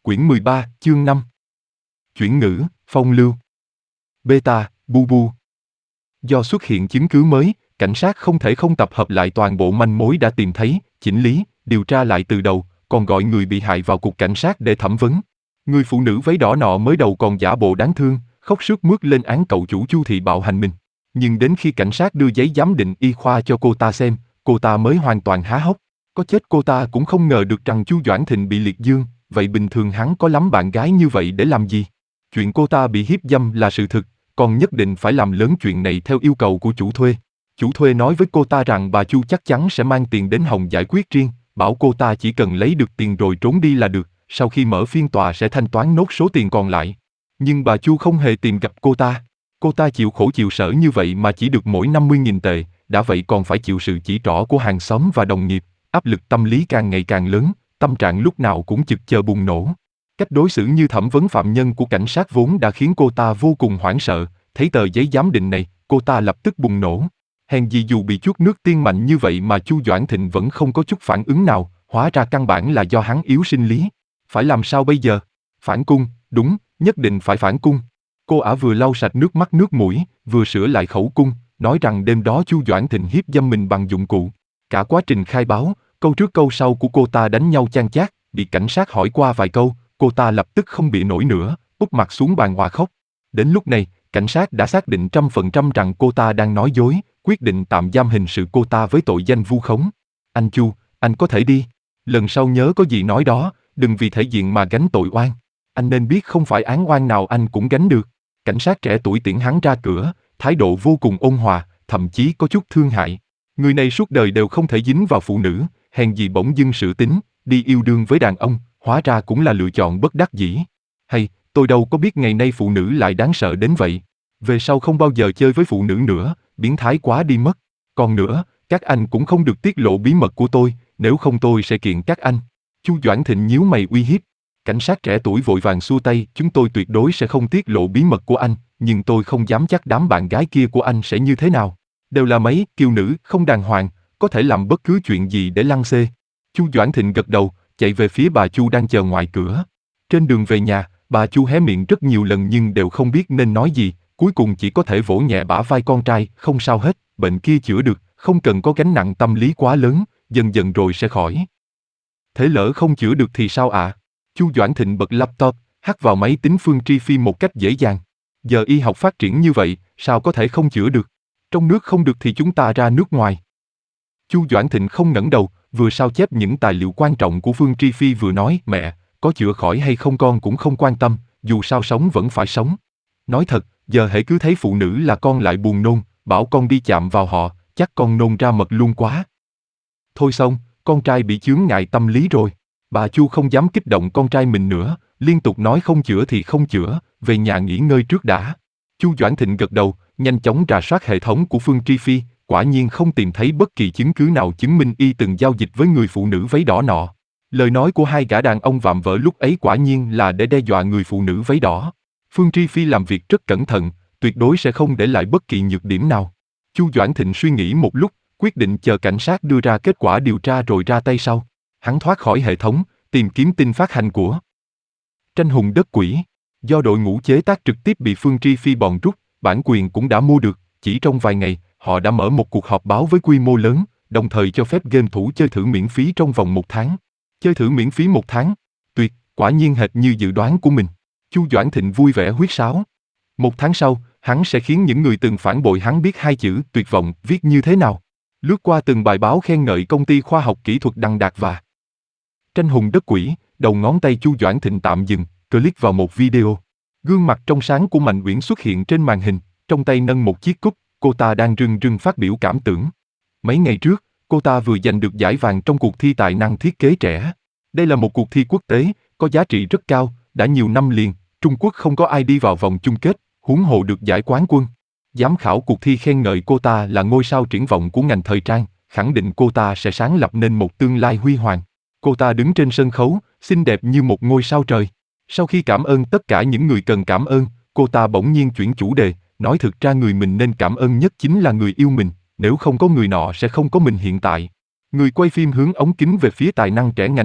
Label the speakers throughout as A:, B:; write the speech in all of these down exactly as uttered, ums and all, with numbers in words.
A: Quyển mười ba, chương năm. Chuyển ngữ, phong lưu. Beta, bu bu. Do xuất hiện chứng cứ mới, cảnh sát không thể không tập hợp lại toàn bộ manh mối đã tìm thấy, chỉnh lý, điều tra lại từ đầu, còn gọi người bị hại vào cục cảnh sát để thẩm vấn. Người phụ nữ váy đỏ nọ mới đầu còn giả bộ đáng thương, khóc sướt mướt lên án cậu chủ Chu thị bạo hành mình. Nhưng đến khi cảnh sát đưa giấy giám định y khoa cho cô ta xem, cô ta mới hoàn toàn há hốc. Có chết cô ta cũng không ngờ được rằng Chu Doãn Thịnh bị liệt dương, vậy bình thường hắn có lắm bạn gái như vậy để làm gì? Chuyện cô ta bị hiếp dâm là sự thực, còn nhất định phải làm lớn chuyện này theo yêu cầu của chủ thuê. Chủ thuê nói với cô ta rằng bà Chu chắc chắn sẽ mang tiền đến Hồng giải quyết riêng, bảo cô ta chỉ cần lấy được tiền rồi trốn đi là được, sau khi mở phiên tòa sẽ thanh toán nốt số tiền còn lại. Nhưng bà Chu không hề tìm gặp cô ta. Cô ta chịu khổ chịu sở như vậy mà chỉ được mỗi năm mươi nghìn tệ, đã vậy còn phải chịu sự chỉ trỏ của hàng xóm và đồng nghiệp, áp lực tâm lý càng ngày càng lớn, tâm trạng lúc nào cũng chực chờ bùng nổ. Cách đối xử như thẩm vấn phạm nhân của cảnh sát vốn đã khiến cô ta vô cùng hoảng sợ, thấy tờ giấy giám định này, cô ta lập tức bùng nổ. Hèn gì dù bị chuốt nước tiên mạnh như vậy mà Chu Doãn Thịnh vẫn không có chút phản ứng nào, hóa ra căn bản là do hắn yếu sinh lý. Phải làm sao bây giờ? Phản cung, đúng, nhất định phải phản cung. Cô ả vừa lau sạch nước mắt nước mũi, vừa sửa lại khẩu cung, nói rằng đêm đó Chu Doãn Thịnh hiếp dâm mình bằng dụng cụ. Cả quá trình khai báo, câu trước câu sau của cô ta đánh nhau chan chát, bị cảnh sát hỏi qua vài câu, cô ta lập tức không bịa nổi nữa, úp mặt xuống bàn hòa khóc. Đến lúc này, cảnh sát đã xác định trăm phần trăm rằng cô ta đang nói dối, quyết định tạm giam hình sự cô ta với tội danh vu khống. Anh Chu, anh có thể đi. Lần sau nhớ có gì nói đó, đừng vì thể diện mà gánh tội oan. Anh nên biết không phải án oan nào anh cũng gánh được. Cảnh sát trẻ tuổi tiễn hắn ra cửa, thái độ vô cùng ôn hòa, thậm chí có chút thương hại. Người này suốt đời đều không thể dính vào phụ nữ, hèn gì bỗng dưng sự tính, đi yêu đương với đàn ông, hóa ra cũng là lựa chọn bất đắc dĩ. Hay, tôi đâu có biết ngày nay phụ nữ lại đáng sợ đến vậy. Về sau không bao giờ chơi với phụ nữ nữa, biến thái quá đi mất. Còn nữa, các anh cũng không được tiết lộ bí mật của tôi, nếu không tôi sẽ kiện các anh. Chu Doãn Thịnh nhíu mày uy hiếp. Cảnh sát trẻ tuổi vội vàng xua tay, chúng tôi tuyệt đối sẽ không tiết lộ bí mật của anh, nhưng tôi không dám chắc đám bạn gái kia của anh sẽ như thế nào. Đều là mấy kiều nữ không đàng hoàng, có thể làm bất cứ chuyện gì để lăng xê. Chu Doãn Thịnh gật đầu, chạy về phía bà Chu đang chờ ngoài cửa. Trên đường về nhà, bà Chu hé miệng rất nhiều lần nhưng đều không biết nên nói gì, cuối cùng chỉ có thể vỗ nhẹ bả vai con trai, không sao hết, bệnh kia chữa được, không cần có gánh nặng tâm lý quá lớn, dần dần rồi sẽ khỏi. Thế lỡ không chữa được thì sao ạ? À? Chu Doãn Thịnh bật laptop, hack vào máy tính Phương Tri Phi một cách dễ dàng. Giờ y học phát triển như vậy, sao có thể không chữa được? Trong nước không được thì chúng ta ra nước ngoài. Chu Doãn Thịnh không ngẩng đầu, vừa sao chép những tài liệu quan trọng của Phương Tri Phi vừa nói, mẹ, có chữa khỏi hay không con cũng không quan tâm, dù sao sống vẫn phải sống. Nói thật, giờ hễ cứ thấy phụ nữ là con lại buồn nôn, bảo con đi chạm vào họ, chắc con nôn ra mật luôn quá. Thôi xong, con trai bị chướng ngại tâm lý rồi. Bà Chu không dám kích động con trai mình nữa, liên tục nói không chữa thì không chữa, về nhà nghỉ ngơi trước đã. Chu Doãn Thịnh gật đầu, nhanh chóng rà soát hệ thống của Phương Tri Phi, quả nhiên không tìm thấy bất kỳ chứng cứ nào chứng minh y từng giao dịch với người phụ nữ váy đỏ nọ. Lời nói của hai gã đàn ông vạm vỡ lúc ấy quả nhiên là để đe dọa người phụ nữ váy đỏ. Phương Tri Phi làm việc rất cẩn thận, tuyệt đối sẽ không để lại bất kỳ nhược điểm nào. Chu Doãn Thịnh suy nghĩ một lúc, quyết định chờ cảnh sát đưa ra kết quả điều tra rồi ra tay sau. Hắn thoát khỏi hệ thống, tìm kiếm tin phát hành của Tranh hùng đất quỷ. Do đội ngũ chế tác trực tiếp bị Phương Tri Phi bòn rút, bản quyền cũng đã mua được, chỉ trong vài ngày, họ đã mở một cuộc họp báo với quy mô lớn, đồng thời cho phép game thủ chơi thử miễn phí trong vòng một tháng. Chơi thử miễn phí một tháng? Tuyệt, quả nhiên hệt như dự đoán của mình. Chu Doãn Thịnh vui vẻ huýt sáo. Một tháng sau, hắn sẽ khiến những người từng phản bội hắn biết hai chữ tuyệt vọng viết như thế nào. Lướt qua từng bài báo khen ngợi công ty khoa học kỹ thuật đằng đạt và Tranh hùng đất quỷ, đầu ngón tay Chu Doãn Thịnh tạm dừng, click vào một video. Gương mặt trong sáng của Mạnh Uyển xuất hiện trên màn hình, trong tay nâng một chiếc cúp, cô ta đang rưng rưng phát biểu cảm tưởng. Mấy ngày trước, cô ta vừa giành được giải vàng trong cuộc thi tài năng thiết kế trẻ. Đây là một cuộc thi quốc tế, có giá trị rất cao, đã nhiều năm liền, Trung Quốc không có ai đi vào vòng chung kết, huống hồ được giải quán quân. Giám khảo cuộc thi khen ngợi cô ta là ngôi sao triển vọng của ngành thời trang, khẳng định cô ta sẽ sáng lập nên một tương lai huy hoàng. Cô ta đứng trên sân khấu, xinh đẹp như một ngôi sao trời. Sau khi cảm ơn tất cả những người cần cảm ơn, cô ta bỗng nhiên chuyển chủ đề, nói thực ra người mình nên cảm ơn nhất chính là người yêu mình, nếu không có người nọ sẽ không có mình hiện tại. Người quay phim hướng ống kính về phía tài năng trẻ ngành y,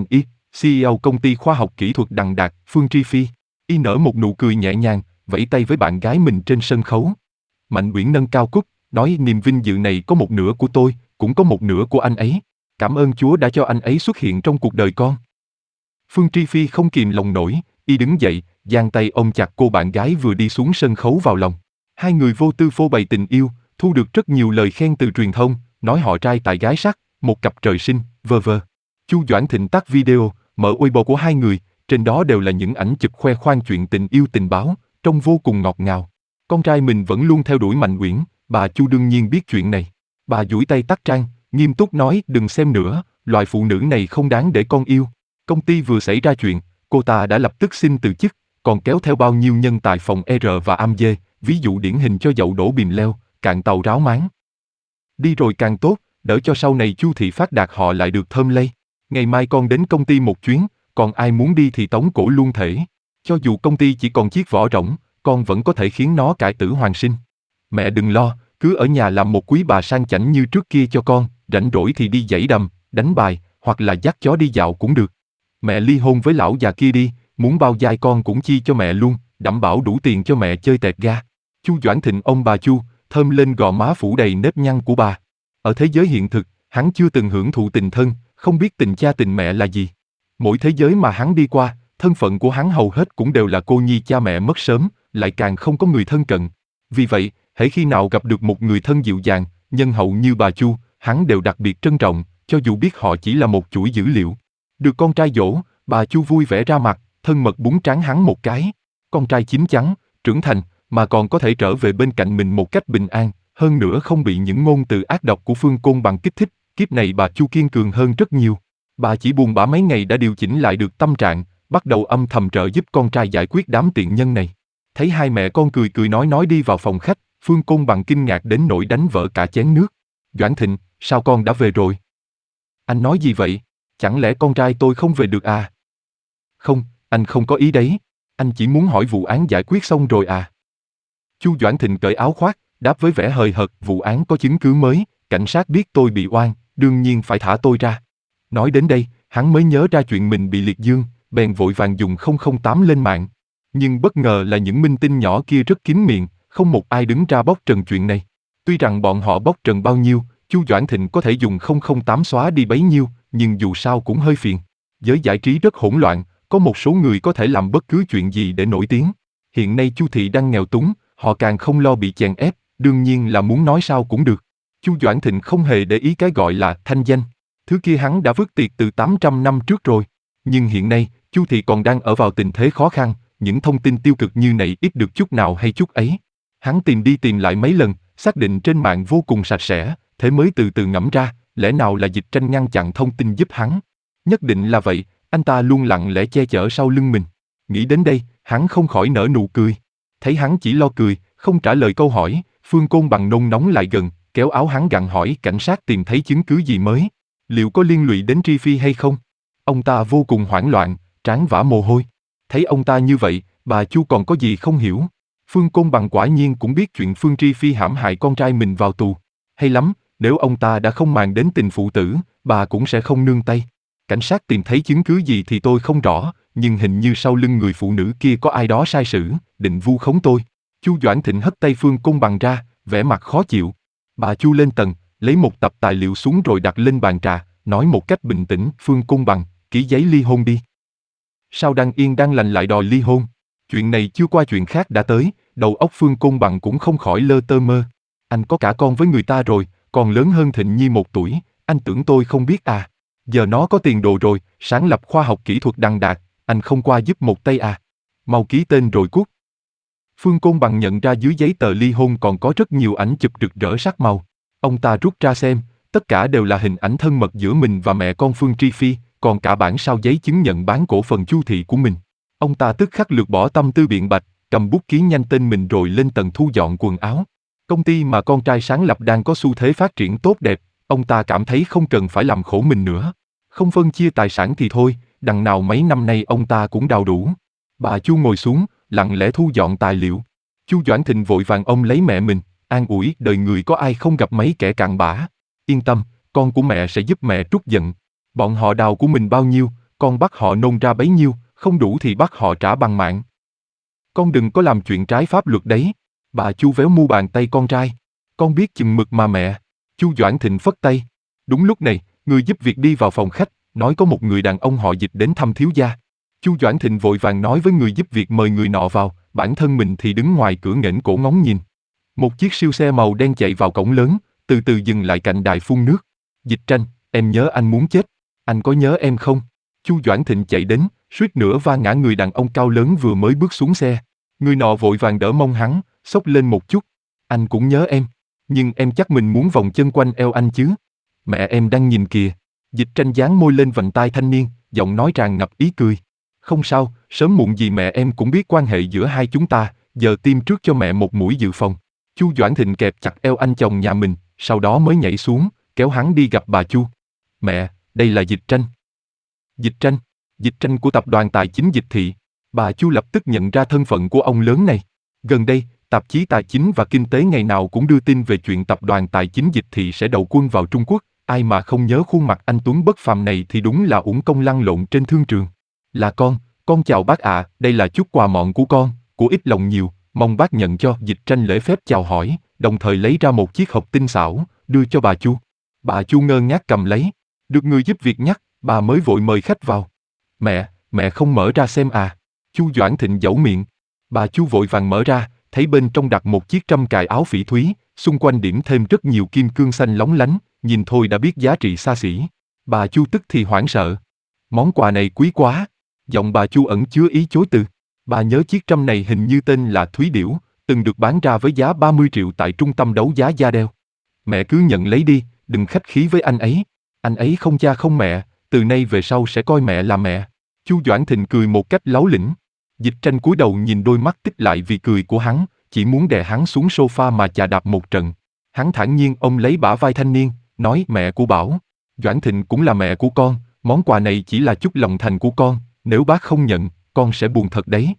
A: xê e ô công ty khoa học kỹ thuật Đằng Đạt, Phương Tri Phi. Y nở một nụ cười nhẹ nhàng, vẫy tay với bạn gái mình trên sân khấu. Mạnh Uyển nâng cao cúp, nói niềm vinh dự này có một nửa của tôi, cũng có một nửa của anh ấy. Cảm ơn Chúa đã cho anh ấy xuất hiện trong cuộc đời con. Phương Tri Phi không kìm lòng nổi, y đứng dậy, giang tay ôm chặt cô bạn gái vừa đi xuống sân khấu vào lòng. Hai người vô tư phô bày tình yêu, thu được rất nhiều lời khen từ truyền thông, nói họ trai tài gái sắc, một cặp trời sinh, vơ vơ. Chu Doãn Thịnh tắt video, mở Weibo của hai người, trên đó đều là những ảnh chụp khoe khoang chuyện tình yêu tình báo, trông vô cùng ngọt ngào. Con trai mình vẫn luôn theo đuổi Mạnh Uyển, bà Chu đương nhiên biết chuyện này. Bà duỗi tay tắt trang, nghiêm túc nói đừng xem nữa, loại phụ nữ này không đáng để con yêu. Công ty vừa xảy ra chuyện, cô ta đã lập tức xin từ chức, còn kéo theo bao nhiêu nhân tài phòng R và am dê, ví dụ điển hình cho dậu đổ bìm leo, cạn tàu ráo máng. Đi rồi càng tốt, đỡ cho sau này Chu thị phát đạt họ lại được thơm lây. Ngày mai con đến công ty một chuyến, còn ai muốn đi thì tống cổ luôn thể. Cho dù công ty chỉ còn chiếc vỏ rỗng, con vẫn có thể khiến nó cải tử hoàn sinh. Mẹ đừng lo, cứ ở nhà làm một quý bà sang chảnh như trước kia cho con, rảnh rỗi thì đi giãy đầm, đánh bài, hoặc là dắt chó đi dạo cũng được. Mẹ ly hôn với lão già kia đi, muốn bao giai con cũng chi cho mẹ luôn, đảm bảo đủ tiền cho mẹ chơi tẹt ga. Chu Doãn Thịnh ông bà Chu, thơm lên gò má phủ đầy nếp nhăn của bà. Ở thế giới hiện thực, hắn chưa từng hưởng thụ tình thân, không biết tình cha tình mẹ là gì. Mỗi thế giới mà hắn đi qua, thân phận của hắn hầu hết cũng đều là cô nhi cha mẹ mất sớm, lại càng không có người thân cận. Vì vậy, hễ khi nào gặp được một người thân dịu dàng, nhân hậu như bà Chu, hắn đều đặc biệt trân trọng, cho dù biết họ chỉ là một chuỗi dữ liệu. Được con trai dỗ, bà Chu vui vẻ ra mặt, thân mật búng trán hắn một cái. Con trai chín chắn, trưởng thành, mà còn có thể trở về bên cạnh mình một cách bình an, hơn nữa không bị những ngôn từ ác độc của Phương Côn Bằng kích thích, kiếp này bà Chu kiên cường hơn rất nhiều. Bà chỉ buồn bã mấy ngày đã điều chỉnh lại được tâm trạng, bắt đầu âm thầm trợ giúp con trai giải quyết đám tiện nhân này. Thấy hai mẹ con cười cười nói nói đi vào phòng khách, Phương Côn Bằng kinh ngạc đến nỗi đánh vỡ cả chén nước. Doãn Thịnh, sao con đã về rồi? Anh nói gì vậy? Chẳng lẽ con trai tôi không về được à? Không, anh không có ý đấy. Anh chỉ muốn hỏi vụ án giải quyết xong rồi à? Chu Doãn Thịnh cởi áo khoác, đáp với vẻ hời hợt, vụ án có chứng cứ mới, cảnh sát biết tôi bị oan, đương nhiên phải thả tôi ra. Nói đến đây, hắn mới nhớ ra chuyện mình bị liệt dương, bèn vội vàng dùng không không tám lên mạng. Nhưng bất ngờ là những minh tinh nhỏ kia rất kín miệng, không một ai đứng ra bóc trần chuyện này. Tuy rằng bọn họ bóc trần bao nhiêu, Chu Doãn Thịnh có thể dùng không không tám xóa đi bấy nhiêu, nhưng dù sao cũng hơi phiền. Giới giải trí rất hỗn loạn, có một số người có thể làm bất cứ chuyện gì để nổi tiếng. Hiện nay Chu thị đang nghèo túng, họ càng không lo bị chèn ép, đương nhiên là muốn nói sao cũng được. Chu Doãn Thịnh không hề để ý cái gọi là thanh danh. Thứ kia hắn đã vứt tiệt từ tám trăm năm trước rồi. Nhưng hiện nay, Chu thị còn đang ở vào tình thế khó khăn, những thông tin tiêu cực như này ít được chút nào hay chút ấy. Hắn tìm đi tìm lại mấy lần, xác định trên mạng vô cùng sạch sẽ, thế mới từ từ ngẫm ra, lẽ nào là Dịch Tranh ngăn chặn thông tin giúp hắn. Nhất định là vậy, anh ta luôn lặng lẽ che chở sau lưng mình. Nghĩ đến đây, hắn không khỏi nở nụ cười. Thấy hắn chỉ lo cười, không trả lời câu hỏi, Phương Côn Bằng nôn nóng lại gần, kéo áo hắn gặng hỏi cảnh sát tìm thấy chứng cứ gì mới. Liệu có liên lụy đến Tri Phi hay không? Ông ta vô cùng hoảng loạn, trán vã mồ hôi. Thấy ông ta như vậy, bà Chu còn có gì không hiểu. Phương Côn Bằng quả nhiên cũng biết chuyện Phương Tri Phi hãm hại con trai mình vào tù. Hay lắm, nếu ông ta đã không màng đến tình phụ tử, bà cũng sẽ không nương tay. Cảnh sát tìm thấy chứng cứ gì thì tôi không rõ, nhưng hình như sau lưng người phụ nữ kia có ai đó sai sử, định vu khống tôi. Chu Doãn Thịnh hất tay Phương Côn Bằng ra, vẻ mặt khó chịu. Bà Chu lên tầng, lấy một tập tài liệu xuống rồi đặt lên bàn trà, nói một cách bình tĩnh, Phương Côn Bằng, ký giấy ly hôn đi. Sao đang yên đang lành lại đòi ly hôn? Chuyện này chưa qua chuyện khác đã tới, đầu óc Phương Côn Bằng cũng không khỏi lơ tơ mơ. Anh có cả con với người ta rồi, còn lớn hơn Thịnh Nhi một tuổi, anh tưởng tôi không biết à? Giờ nó có tiền đồ rồi, sáng lập khoa học kỹ thuật Đằng Đạt, anh không qua giúp một tay à? Mau ký tên rồi cút. Phương Côn Bằng nhận ra dưới giấy tờ ly hôn còn có rất nhiều ảnh chụp rực rỡ sắc màu. Ông ta rút ra xem, tất cả đều là hình ảnh thân mật giữa mình và mẹ con Phương Tri Phi, còn cả bản sao giấy chứng nhận bán cổ phần Chu thị của mình. Ông ta tức khắc lược bỏ tâm tư biện bạch, cầm bút ký nhanh tên mình rồi lên tầng thu dọn quần áo. Công ty mà con trai sáng lập đang có xu thế phát triển tốt đẹp, ông ta cảm thấy không cần phải làm khổ mình nữa. Không phân chia tài sản thì thôi, đằng nào mấy năm nay ông ta cũng đào đủ. Bà Chu ngồi xuống, lặng lẽ thu dọn tài liệu. Chu Doãn Thịnh vội vàng ôm lấy mẹ mình, an ủi, đời người có ai không gặp mấy kẻ cặn bã. Yên tâm, con của mẹ sẽ giúp mẹ trút giận. Bọn họ đào của mình bao nhiêu, con bắt họ nôn ra bấy nhiêu, không đủ thì bắt họ trả bằng mạng. Con đừng có làm chuyện trái pháp luật đấy. Bà Chu véo mu bàn tay con trai. Con biết chừng mực mà mẹ. Chu Doãn Thịnh phất tay. Đúng lúc này, người giúp việc đi vào phòng khách, nói có một người đàn ông họ Dịch đến thăm thiếu gia. Chu Doãn Thịnh vội vàng nói với người giúp việc mời người nọ vào, bản thân mình thì đứng ngoài cửa nghển cổ ngóng nhìn. Một chiếc siêu xe màu đen chạy vào cổng lớn, từ từ dừng lại cạnh đài phun nước. Dịch Tranh, em nhớ anh muốn chết. Anh có nhớ em không? Chu Doãn Thịnh chạy đến, suýt nữa va ngã người đàn ông cao lớn vừa mới bước xuống xe. Người nọ vội vàng đỡ mông hắn, xốc lên một chút. Anh cũng nhớ em, nhưng em chắc mình muốn vòng chân quanh eo anh chứ. Mẹ em đang nhìn kìa. Dịch Tranh dán môi lên vành tai thanh niên, giọng nói tràn ngập ý cười. Không sao, sớm muộn gì mẹ em cũng biết quan hệ giữa hai chúng ta, giờ tiêm trước cho mẹ một mũi dự phòng. Chu Doãn Thịnh kẹp chặt eo anh chồng nhà mình, sau đó mới nhảy xuống, kéo hắn đi gặp bà Chu. Mẹ, đây là Dịch Tranh. Dịch Tranh, Dịch Tranh của tập đoàn tài chính Dịch Thị. Bà Chu lập tức nhận ra thân phận của ông lớn này. Gần đây, tạp chí Tài chính và Kinh tế ngày nào cũng đưa tin về chuyện tập đoàn tài chính Dịch Thị sẽ đầu quân vào Trung Quốc. Ai mà không nhớ khuôn mặt anh Tuấn bất phàm này thì đúng là uổng công lăn lộn trên thương trường. Là con, con chào bác ạ, à, đây là chút quà mọn của con, của ít lòng nhiều, mong bác nhận cho. Dịch Tranh lễ phép chào hỏi, đồng thời lấy ra một chiếc hộp tinh xảo, đưa cho bà Chu. Bà Chu ngơ ngác cầm lấy, được người giúp việc nhắc, bà mới vội mời khách vào. Mẹ, mẹ không mở ra xem à? Chu Doãn Thịnh dẩu miệng. Bà Chu vội vàng mở ra, thấy bên trong đặt một chiếc trâm cài áo phỉ thúy, xung quanh điểm thêm rất nhiều kim cương xanh lóng lánh, nhìn thôi đã biết giá trị xa xỉ. Bà Chu tức thì hoảng sợ. Món quà này quý quá. Giọng bà Chu ẩn chứa ý chối từ. Bà nhớ chiếc trâm này hình như tên là Thúy Điểu, từng được bán ra với giá ba mươi triệu tại trung tâm đấu giá Gia Đeo. Mẹ cứ nhận lấy đi, đừng khách khí với anh ấy. Anh ấy không cha không mẹ, từ nay về sau sẽ coi mẹ là mẹ. Chu Doãn Thịnh cười một cách láu lĩnh. Dịch Tranh cúi đầu nhìn đôi mắt tích lại vì cười của hắn, chỉ muốn đè hắn xuống sofa mà chà đạp một trận. Hắn thản nhiên ôm lấy bả vai thanh niên, nói mẹ của Bảo. Doãn Thịnh cũng là mẹ của con, món quà này chỉ là chút lòng thành của con, nếu bác không nhận, con sẽ buồn thật đấy.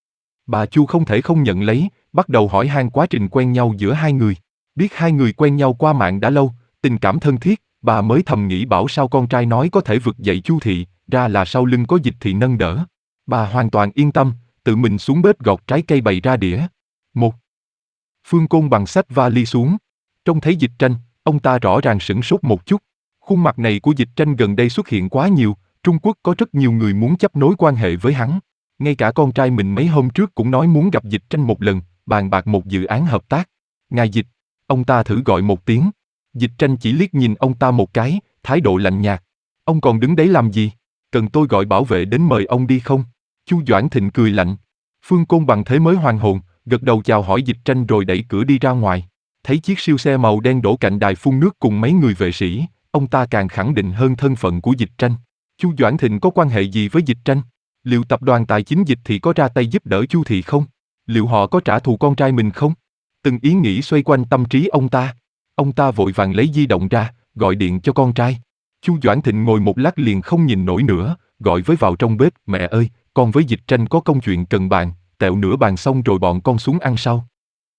A: Bà Chu không thể không nhận lấy, bắt đầu hỏi han quá trình quen nhau giữa hai người. Biết hai người quen nhau qua mạng đã lâu, tình cảm thân thiết, bà mới thầm nghĩ bảo sao con trai nói có thể vực dậy Chu Thị, ra là sau lưng có Dịch Thị nâng đỡ. Bà hoàn toàn yên tâm, tự mình xuống bếp gọt trái cây bày ra đĩa. Một. Phương Côn bằng sách vali xuống. Trông thấy Dịch Tranh, ông ta rõ ràng sửng sốt một chút. Khuôn mặt này của Dịch Tranh gần đây xuất hiện quá nhiều, Trung Quốc có rất nhiều người muốn chấp nối quan hệ với hắn. Ngay cả con trai mình mấy hôm trước cũng nói muốn gặp Dịch Tranh một lần, bàn bạc một dự án hợp tác. Ngài Dịch, ông ta thử gọi một tiếng. Dịch Tranh chỉ liếc nhìn ông ta một cái, thái độ lạnh nhạt. Ông còn đứng đấy làm gì? Cần tôi gọi bảo vệ đến mời ông đi không? Chu Doãn Thịnh cười lạnh. Phương Côn bằng thế mới hoàn hồn, gật đầu chào hỏi Dịch Tranh rồi đẩy cửa đi ra ngoài. Thấy chiếc siêu xe màu đen đổ cạnh đài phun nước cùng mấy người vệ sĩ, ông ta càng khẳng định hơn thân phận của Dịch Tranh. Chu Doãn Thịnh có quan hệ gì với Dịch Tranh? Liệu tập đoàn tài chính Dịch Thị có ra tay giúp đỡ Chu Thị không? Liệu họ có trả thù con trai mình không? Từng ý nghĩ xoay quanh tâm trí ông ta. Ông ta vội vàng lấy di động ra, gọi điện cho con trai. Chu Doãn Thịnh ngồi một lát liền không nhìn nổi nữa, gọi với vào trong bếp. Mẹ ơi, con với Dịch Tranh có công chuyện cần bàn, tẹo nửa bàn xong rồi bọn con xuống ăn sau.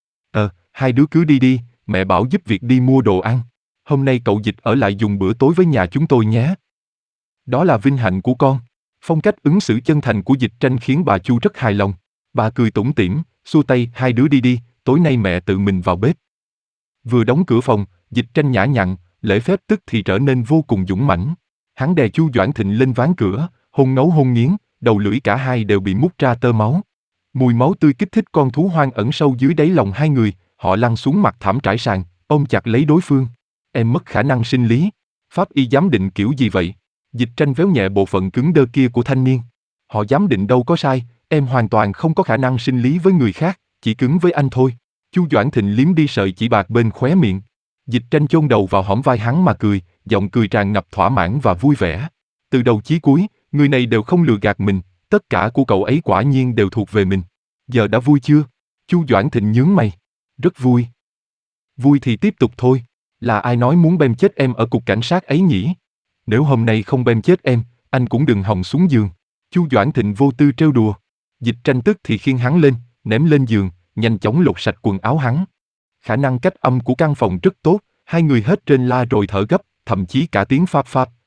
A: Ờ, hai đứa cứ đi đi, mẹ bảo giúp việc đi mua đồ ăn. Hôm nay cậu Dịch ở lại dùng bữa tối với nhà chúng tôi nhé. Đó là vinh hạnh của con. Phong cách ứng xử chân thành của Dịch Tranh khiến bà Chu rất hài lòng. Bà cười tủm tỉm, xua tay, hai đứa đi đi, tối nay mẹ tự mình vào bếp. Vừa đóng cửa phòng, Dịch Tranh nhã nhặn, lễ phép tức thì trở nên vô cùng dũng mãnh. Hắn đè Chu Doãn Thịnh lên ván cửa, hôn ngấu hôn nghiến, đầu lưỡi cả hai đều bị mút ra tơ máu. Mùi máu tươi kích thích con thú hoang ẩn sâu dưới đáy lòng hai người, họ lăn xuống mặt thảm trải sàn, ôm chặt lấy đối phương. Em mất khả năng sinh lý. Pháp y giám định kiểu gì vậy? Dịch Tranh véo nhẹ bộ phận cứng đơ kia của thanh niên. Họ giám định đâu có sai, em hoàn toàn không có khả năng sinh lý với người khác, chỉ cứng với anh thôi. Chu Doãn Thịnh liếm đi sợi chỉ bạc bên khóe miệng. Dịch Tranh chôn đầu vào hõm vai hắn mà cười, giọng cười tràn ngập thỏa mãn và vui vẻ. Từ đầu chí cuối, người này đều không lừa gạt mình, tất cả của cậu ấy quả nhiên đều thuộc về mình. Giờ đã vui chưa? Chu Doãn Thịnh nhướng mày. Rất vui. Vui thì tiếp tục thôi. Là ai nói muốn bem chết em ở cục cảnh sát ấy nhỉ? Nếu hôm nay không bem chết em, anh cũng đừng hòng xuống giường. Chu Doãn Thịnh vô tư trêu đùa. Dịch Tranh tức thì khiêng hắn lên, ném lên giường, nhanh chóng lột sạch quần áo hắn. Khả năng cách âm của căn phòng rất tốt, hai người hết trên la rồi thở gấp, thậm chí cả tiếng phap phap,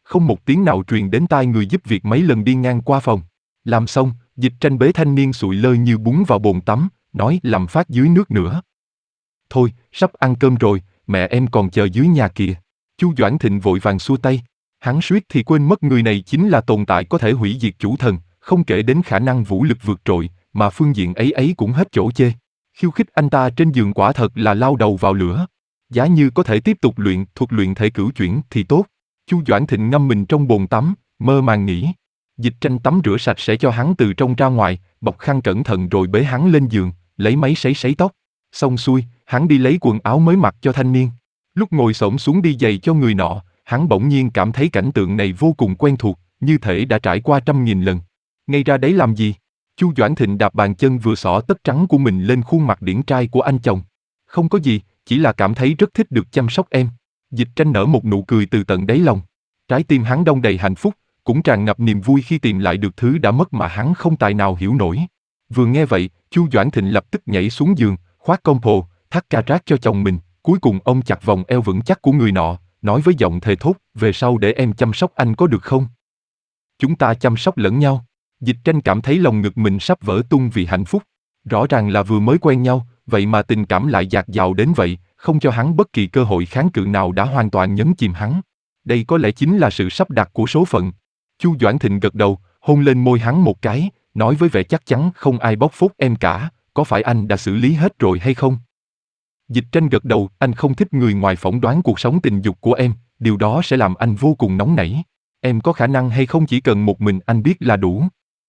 A: không một tiếng nào truyền đến tai người giúp việc mấy lần đi ngang qua phòng. Làm xong, Dịch Tranh bế thanh niên sụi lơ như bún vào bồn tắm, nói làm phát dưới nước nữa. Thôi, sắp ăn cơm rồi, mẹ em còn chờ dưới nhà kìa. Chu Doãn Thịnh vội vàng xua tay. Hắn suýt thì quên mất người này chính là tồn tại có thể hủy diệt chủ thần, không kể đến khả năng vũ lực vượt trội, mà phương diện ấy ấy cũng hết chỗ chê. Khiêu khích anh ta trên giường quả thật là lao đầu vào lửa. Giá như có thể tiếp tục luyện thuật luyện thể cửu chuyển thì tốt. Chu Doãn Thịnh ngâm mình trong bồn tắm, mơ màng nghĩ. Dịch Tranh tắm rửa sạch sẽ cho hắn từ trong ra ngoài, bọc khăn cẩn thận rồi bế hắn lên giường, lấy máy sấy sấy tóc. Xong xuôi, hắn đi lấy quần áo mới mặc cho thanh niên. Lúc ngồi xổm xuống đi giày cho người nọ, hắn bỗng nhiên cảm thấy cảnh tượng này vô cùng quen thuộc, như thể đã trải qua trăm nghìn lần. Ngay ra đấy làm gì? Chu Doãn Thịnh đạp bàn chân vừa xỏ tất trắng của mình lên khuôn mặt điển trai của anh chồng. Không có gì, chỉ là cảm thấy rất thích được chăm sóc em. Dịch Tranh nở một nụ cười từ tận đáy lòng. Trái tim hắn đong đầy hạnh phúc, cũng tràn ngập niềm vui khi tìm lại được thứ đã mất mà hắn không tài nào hiểu nổi. Vừa nghe vậy, Chu Doãn Thịnh lập tức nhảy xuống giường, khoác compo, thắt cà rát cho chồng mình, cuối cùng ôm chặt vòng eo vững chắc của người nọ, nói với giọng thề thốt, về sau để em chăm sóc anh có được không? Chúng ta chăm sóc lẫn nhau. Dịch Tranh cảm thấy lòng ngực mình sắp vỡ tung vì hạnh phúc. Rõ ràng là vừa mới quen nhau, vậy mà tình cảm lại dạt dào đến vậy, không cho hắn bất kỳ cơ hội kháng cự nào đã hoàn toàn nhấn chìm hắn. Đây có lẽ chính là sự sắp đặt của số phận. Chu Doãn Thịnh gật đầu, hôn lên môi hắn một cái, nói với vẻ chắc chắn không ai bóc phốt em cả, có phải anh đã xử lý hết rồi hay không? Dịch Tranh gật đầu, anh không thích người ngoài phỏng đoán cuộc sống tình dục của em, điều đó sẽ làm anh vô cùng nóng nảy. Em có khả năng hay không chỉ cần một mình anh biết là đủ.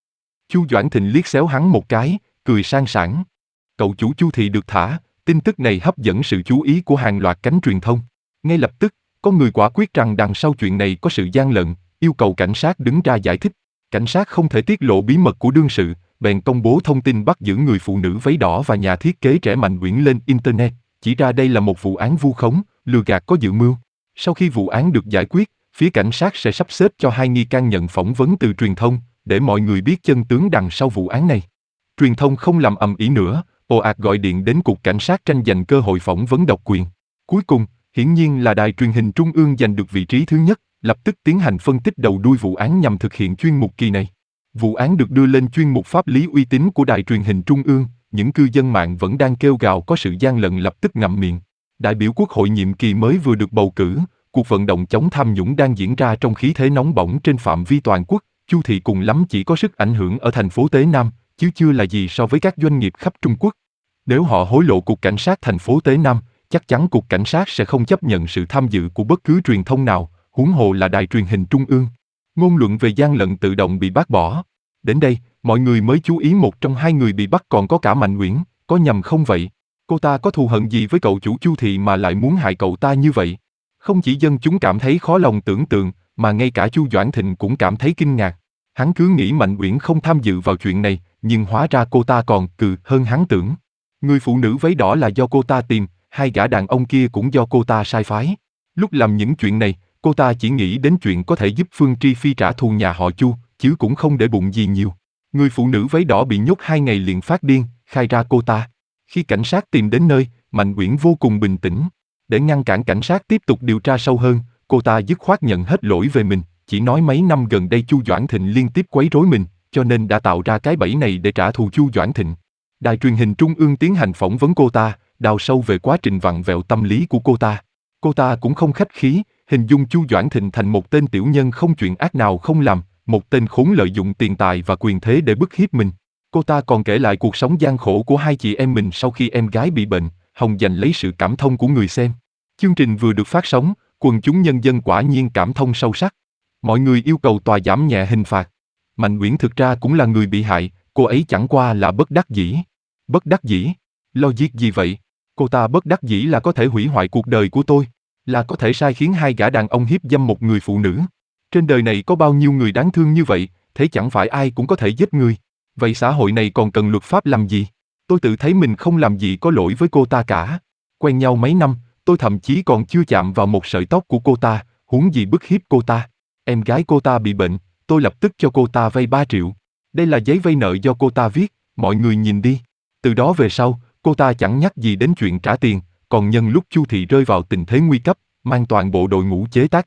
A: Chu Doãn Thịnh liếc xéo hắn một cái, cười sang sảng. Cậu chủ Chu thị được thả, tin tức này hấp dẫn sự chú ý của hàng loạt cánh truyền thông. Ngay lập tức, có người quả quyết rằng đằng sau chuyện này có sự gian lận, yêu cầu cảnh sát đứng ra giải thích. Cảnh sát không thể tiết lộ bí mật của đương sự, bèn công bố thông tin bắt giữ người phụ nữ váy đỏ và nhà thiết kế trẻ Mạnh Uyển lên Internet, chỉ ra đây là một vụ án vu khống, lừa gạt có dự mưu. Sau khi vụ án được giải quyết, phía cảnh sát sẽ sắp xếp cho hai nghi can nhận phỏng vấn từ truyền thông, để mọi người biết chân tướng đằng sau vụ án này. Truyền thông không làm ầm ĩ nữa, ồ ạt gọi điện đến cục cảnh sát tranh giành cơ hội phỏng vấn độc quyền. Cuối cùng, hiển nhiên là đài truyền hình trung ương giành được vị trí thứ nhất, lập tức tiến hành phân tích đầu đuôi vụ án nhằm thực hiện chuyên mục kỳ này. Vụ án được đưa lên chuyên mục pháp lý uy tín của đài truyền hình trung ương, những cư dân mạng vẫn đang kêu gào có sự gian lận lập tức ngậm miệng. Đại biểu Quốc hội nhiệm kỳ mới vừa được bầu cử, cuộc vận động chống tham nhũng đang diễn ra trong khí thế nóng bỏng trên phạm vi toàn quốc. Chu thị cùng lắm chỉ có sức ảnh hưởng ở thành phố Tế Nam, chứ chưa là gì so với các doanh nghiệp khắp Trung Quốc. Nếu họ hối lộ cục cảnh sát thành phố Tế Nam, chắc chắn cục cảnh sát sẽ không chấp nhận sự tham dự của bất cứ truyền thông nào, huống hồ là đài truyền hình trung ương. Ngôn luận về gian lận tự động bị bác bỏ. Đến đây, mọi người mới chú ý một trong hai người bị bắt còn có cả Mạnh Uyển, có nhầm không vậy? Cô ta có thù hận gì với cậu chủ Chu thị mà lại muốn hại cậu ta như vậy? Không chỉ dân chúng cảm thấy khó lòng tưởng tượng, mà ngay cả Chu Doãn Thịnh cũng cảm thấy kinh ngạc. Hắn cứ nghĩ Mạnh Uyển không tham dự vào chuyện này, nhưng hóa ra cô ta còn cừ hơn hắn tưởng. Người phụ nữ váy đỏ là do cô ta tìm, hai gã đàn ông kia cũng do cô ta sai phái. Lúc làm những chuyện này, cô ta chỉ nghĩ đến chuyện có thể giúp Phương Tri Phi trả thù nhà họ Chu, chứ cũng không để bụng gì nhiều. Người phụ nữ váy đỏ bị nhốt hai ngày liền phát điên, khai ra cô ta. Khi cảnh sát tìm đến nơi, Mạnh Uyển vô cùng bình tĩnh. Để ngăn cản cảnh sát tiếp tục điều tra sâu hơn, cô ta dứt khoát nhận hết lỗi về mình, chỉ nói mấy năm gần đây Chu Doãn Thịnh liên tiếp quấy rối mình, cho nên đã tạo ra cái bẫy này để trả thù Chu Doãn Thịnh. Đài truyền hình trung ương tiến hành phỏng vấn cô ta, đào sâu về quá trình vặn vẹo tâm lý của cô ta. Cô ta cũng không khách khí, hình dung Chu Doãn Thịnh thành một tên tiểu nhân không chuyện ác nào không làm, một tên khốn lợi dụng tiền tài và quyền thế để bức hiếp mình. Cô ta còn kể lại cuộc sống gian khổ của hai chị em mình sau khi em gái bị bệnh, hòng giành lấy sự cảm thông của người xem. Chương trình vừa được phát sóng, quần chúng nhân dân quả nhiên cảm thông sâu sắc. Mọi người yêu cầu tòa giảm nhẹ hình phạt. Mạnh Uyển thực ra cũng là người bị hại, cô ấy chẳng qua là bất đắc dĩ. Bất đắc dĩ? Logic gì vậy? Cô ta bất đắc dĩ là có thể hủy hoại cuộc đời của tôi, là có thể sai khiến hai gã đàn ông hiếp dâm một người phụ nữ. Trên đời này có bao nhiêu người đáng thương như vậy, thế chẳng phải ai cũng có thể giết người. Vậy xã hội này còn cần luật pháp làm gì? Tôi tự thấy mình không làm gì có lỗi với cô ta cả. Quen nhau mấy năm, tôi thậm chí còn chưa chạm vào một sợi tóc của cô ta, huống gì bức hiếp cô ta. Em gái cô ta bị bệnh, tôi lập tức cho cô ta vay ba triệu. Đây là giấy vay nợ do cô ta viết, mọi người nhìn đi. Từ đó về sau, cô ta chẳng nhắc gì đến chuyện trả tiền, còn nhân lúc Chu thị rơi vào tình thế nguy cấp, mang toàn bộ đội ngũ chế tác đi,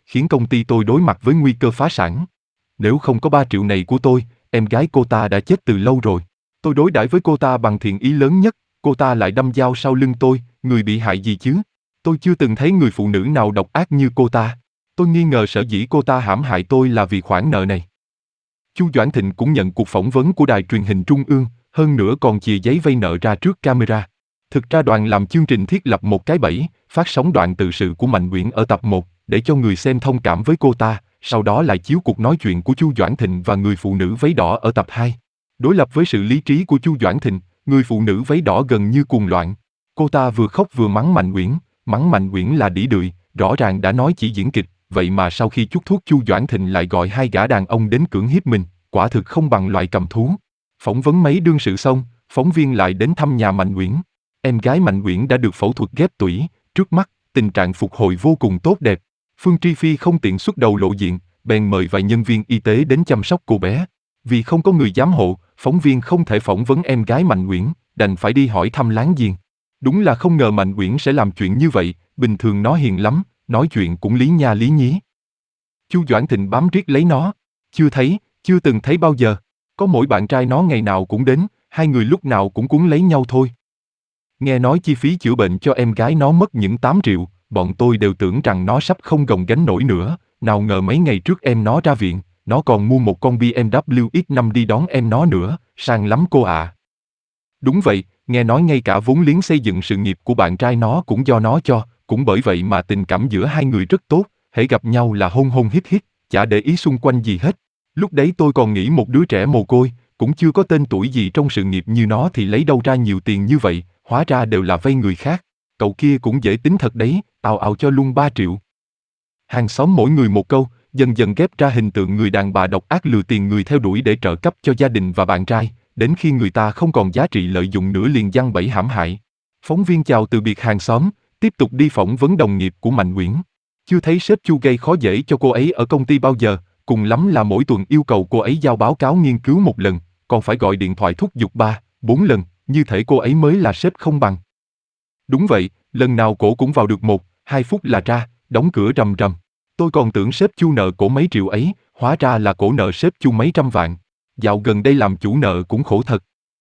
A: khiến công ty tôi đối mặt với nguy cơ phá sản. Nếu không có ba triệu này của tôi, em gái cô ta đã chết từ lâu rồi. Tôi đối đãi với cô ta bằng thiện ý lớn nhất, cô ta lại đâm dao sau lưng tôi, người bị hại gì chứ? Tôi chưa từng thấy người phụ nữ nào độc ác như cô ta. Tôi nghi ngờ sở dĩ cô ta hãm hại tôi là vì khoản nợ này. Chu Doãn Thịnh cũng nhận cuộc phỏng vấn của đài truyền hình Trung ương, hơn nữa còn chìa giấy vay nợ ra trước camera. Thực ra đoàn làm chương trình thiết lập một cái bẫy, phát sóng đoạn tự sự của Mạnh Uyển ở tập một, để cho người xem thông cảm với cô ta, sau đó lại chiếu cuộc nói chuyện của Chu Doãn Thịnh và người phụ nữ váy đỏ ở tập hai. Đối lập với sự lý trí của Chu Doãn Thịnh, người phụ nữ váy đỏ gần như cuồng loạn. Cô ta vừa khóc vừa mắng Mạnh Uyển, mắng Mạnh Uyển là đĩ đười, rõ ràng đã nói chỉ diễn kịch, vậy mà sau khi chút thuốc Chu Doãn Thịnh lại gọi hai gã đàn ông đến cưỡng hiếp mình, quả thực không bằng loại cầm thú. Phỏng vấn mấy đương sự xong, phóng viên lại đến thăm nhà Mạnh Uyển. Em gái Mạnh Uyển đã được phẫu thuật ghép tủy, trước mắt, tình trạng phục hồi vô cùng tốt đẹp. Phương Tri Phi không tiện xuất đầu lộ diện, bèn mời vài nhân viên y tế đến chăm sóc cô bé. Vì không có người giám hộ, phóng viên không thể phỏng vấn em gái Mạnh Uyển, đành phải đi hỏi thăm láng giềng. Đúng là không ngờ Mạnh Uyển sẽ làm chuyện như vậy, bình thường nó hiền lắm, nói chuyện cũng lý nha lý nhí. Chu Doãn Thịnh bám riết lấy nó. Chưa thấy, chưa từng thấy bao giờ. Có mỗi bạn trai nó ngày nào cũng đến, hai người lúc nào cũng cuốn lấy nhau thôi. Nghe nói chi phí chữa bệnh cho em gái nó mất những tám triệu, bọn tôi đều tưởng rằng nó sắp không gồng gánh nổi nữa, nào ngờ mấy ngày trước em nó ra viện, nó còn mua một con B M W X năm đi đón em nó nữa, sang lắm cô ạ. À. Đúng vậy, nghe nói ngay cả vốn liếng xây dựng sự nghiệp của bạn trai nó cũng do nó cho, cũng bởi vậy mà tình cảm giữa hai người rất tốt, hễ gặp nhau là hôn hôn hít hít, chả để ý xung quanh gì hết. Lúc đấy tôi còn nghĩ một đứa trẻ mồ côi, cũng chưa có tên tuổi gì trong sự nghiệp như nó thì lấy đâu ra nhiều tiền như vậy, hóa ra đều là vay người khác. Cậu kia cũng dễ tính thật đấy, ào ào cho luôn ba triệu. Hàng xóm mỗi người một câu, dần dần ghép ra hình tượng người đàn bà độc ác lừa tiền người theo đuổi để trợ cấp cho gia đình và bạn trai, đến khi người ta không còn giá trị lợi dụng nữa liền giăng bẫy hãm hại. Phóng viên chào từ biệt hàng xóm, tiếp tục đi phỏng vấn đồng nghiệp của Mạnh Uyển. Chưa thấy sếp Chu gây khó dễ cho cô ấy ở công ty bao giờ, cùng lắm là mỗi tuần yêu cầu cô ấy giao báo cáo nghiên cứu một lần, còn phải gọi điện thoại thúc giục ba, bốn lần, như thể cô ấy mới là sếp không bằng. Đúng vậy, lần nào cổ cũng vào được một, hai phút là ra, đóng cửa rầm rầm. Tôi còn tưởng sếp Chu nợ cổ mấy triệu ấy, hóa ra là cổ nợ sếp Chu mấy trăm vạn. Dạo gần đây làm chủ nợ cũng khổ thật.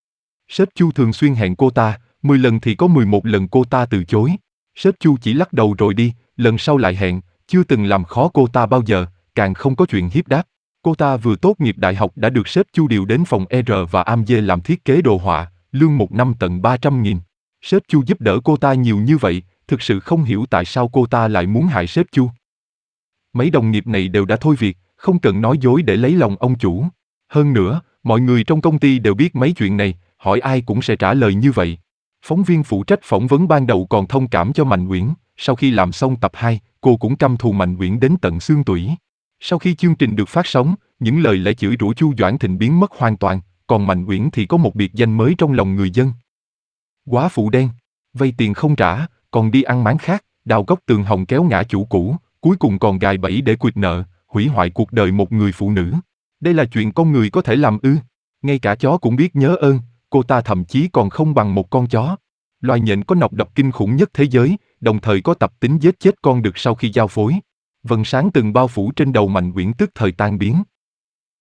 A: Sếp Chu thường xuyên hẹn cô ta, mười lần thì có mười một lần cô ta từ chối. Sếp Chu chỉ lắc đầu rồi đi, lần sau lại hẹn, chưa từng làm khó cô ta bao giờ, càng không có chuyện hiếp đáp. Cô ta vừa tốt nghiệp đại học đã được sếp Chu điều đến phòng R và a em giê làm thiết kế đồ họa, lương một năm tận ba trăm nghìn. Sếp Chu giúp đỡ cô ta nhiều như vậy, thực sự không hiểu tại sao cô ta lại muốn hại sếp Chu. Mấy đồng nghiệp này đều đã thôi việc, không cần nói dối để lấy lòng ông chủ. Hơn nữa, mọi người trong công ty đều biết mấy chuyện này, hỏi ai cũng sẽ trả lời như vậy. Phóng viên phụ trách phỏng vấn ban đầu còn thông cảm cho Mạnh Uyển, sau khi làm xong tập hai, cô cũng căm thù Mạnh Uyển đến tận xương tủy. Sau khi chương trình được phát sóng, những lời lẽ chửi rủa Chu Doãn Thịnh biến mất hoàn toàn, còn Mạnh Uyển thì có một biệt danh mới trong lòng người dân. Quá phụ đen, vay tiền không trả, còn đi ăn máng khác, đào góc tường hồng kéo ngã chủ cũ, cuối cùng còn gài bẫy để quỵt nợ, hủy hoại cuộc đời một người phụ nữ. Đây là chuyện con người có thể làm ư? Ngay cả chó cũng biết nhớ ơn, cô ta thậm chí còn không bằng một con chó. Loài nhện có nọc độc kinh khủng nhất thế giới, đồng thời có tập tính giết chết con đực sau khi giao phối. Vầng sáng từng bao phủ trên đầu Mạnh Uyển tức thời tan biến.